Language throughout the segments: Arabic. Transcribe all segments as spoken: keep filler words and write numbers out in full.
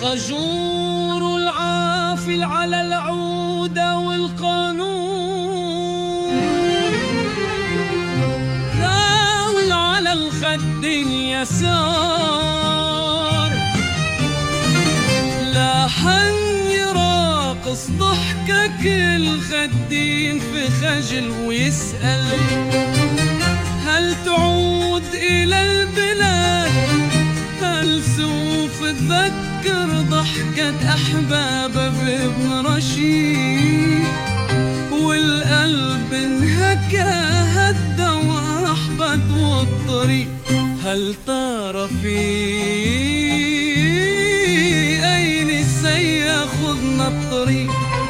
خجور العافل على العودة والقانون، ذاول على الخد اليسار، لا حن يراقص ضحكك الخدين في خجل ويسأل هل تعود إلى البلاد، هل سوف تذكر ضحكة أحبابه بابن رشيد، والقلب انهكى هدى وأحبط والطريق هل ترى في أين سيأخذنا الطريق.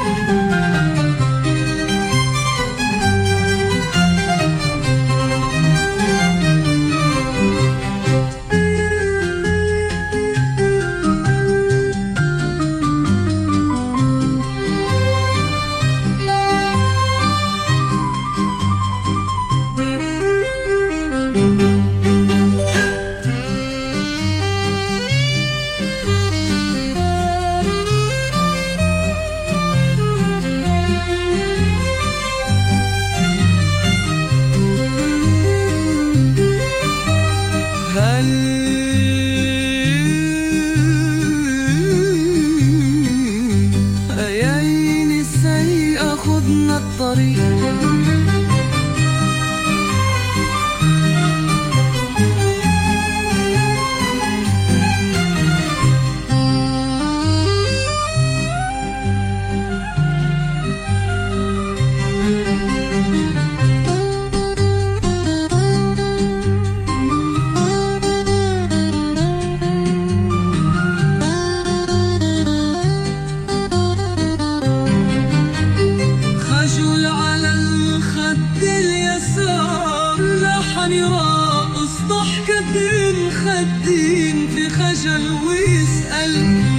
أين سيأخذنا الطريق. يراقص ضحكة الخدين في خجل ويسأل